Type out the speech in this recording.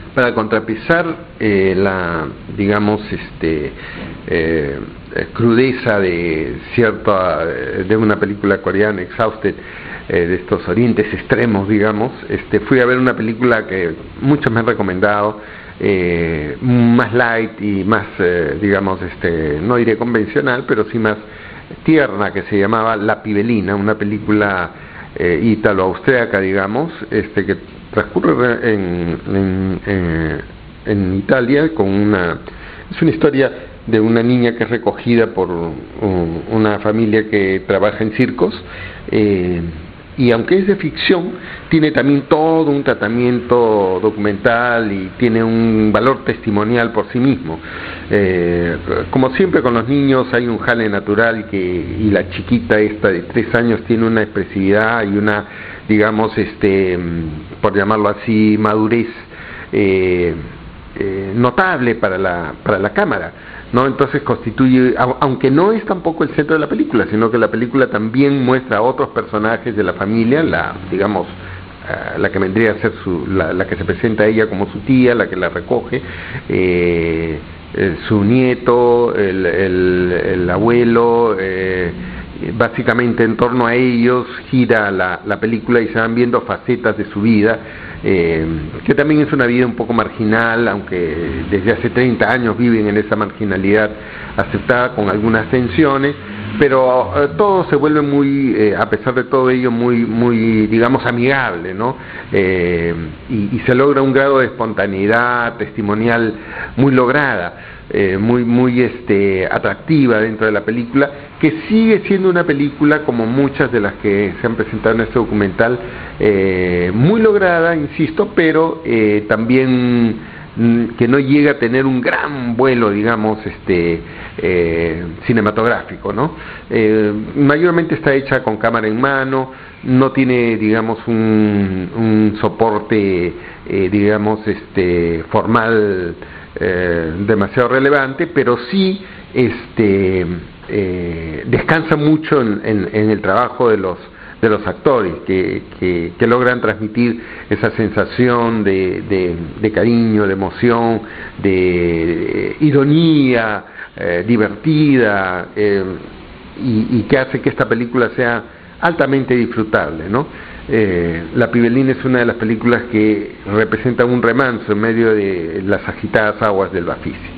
para contrapesar digamos, crudeza de una película coreana, Exhausted, de estos orientes extremos, digamos, fui a ver una película que muchos me han recomendado, más light y más, digamos, no diré convencional, pero sí más tierna, que se llamaba La Pibelina, una película ítalo-austríaca, digamos, que transcurre en Italia, es una historia de una niña que es recogida por una familia que trabaja en circos, y aunque es de ficción, tiene también todo un tratamiento documental y tiene un valor testimonial por sí mismo. Como siempre con los niños hay un jale natural, y la chiquita esta de 3 años tiene una expresividad y una, digamos, por llamarlo así, madurez notable para la cámara, ¿no? Entonces constituye, aunque no es tampoco el centro de la película, sino que la película también muestra a otros personajes de la familia, digamos, la que vendría a ser la que se presenta a ella como su tía, la que la recoge, su nieto, el abuelo, básicamente en torno a ellos gira la película y se van viendo facetas de su vida, que también es una vida un poco marginal, aunque desde hace 30 años viven en esa marginalidad aceptada con algunas tensiones, pero todo se vuelve muy, a pesar de todo ello, muy, digamos, amigable, ¿no? Y se logra un grado de espontaneidad testimonial muy lograda, muy atractiva dentro de la película, que sigue siendo una película, como muchas de las que se han presentado en este documental, muy lograda, insisto, pero también que no llega a tener un gran vuelo, digamos, cinematográfico, ¿no? Mayormente está hecha con cámara en mano, no tiene, digamos, un soporte, digamos, formal demasiado relevante, pero sí descansa mucho en el trabajo de los actores, que logran transmitir esa sensación de cariño, de emoción, de ironía divertida, y que hace que esta película sea altamente disfrutable, ¿no? La Pibelina es una de las películas que representa un remanso en medio de las agitadas aguas del Bafisi.